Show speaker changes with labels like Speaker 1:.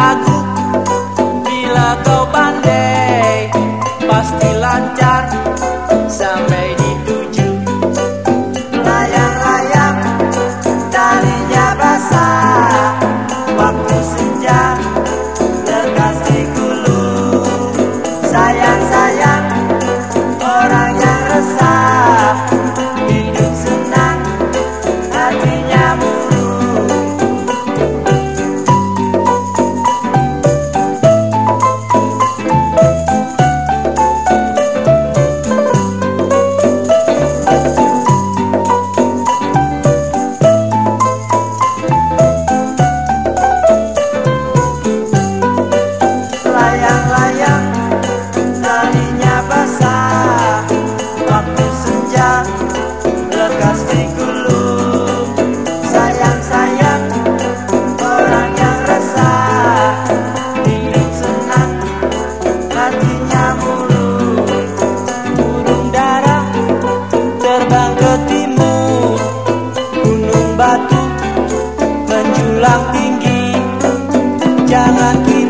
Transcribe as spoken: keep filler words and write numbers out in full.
Speaker 1: ragu, bila kau pandai pasti lancar sampai dituju.
Speaker 2: Layang-layang talinya basah, waktu senja terkasih gulung. Sayang-sayang orang yang resah, hidup senang hatinya murung. Layang-layang talinya basah, waktu senja lekas digulung. Sayang-sayang orang yang resah, hidup senang hatinya murung.
Speaker 1: Burung dara terbang ke timur, gunung batu menjulang tinggi. Jangan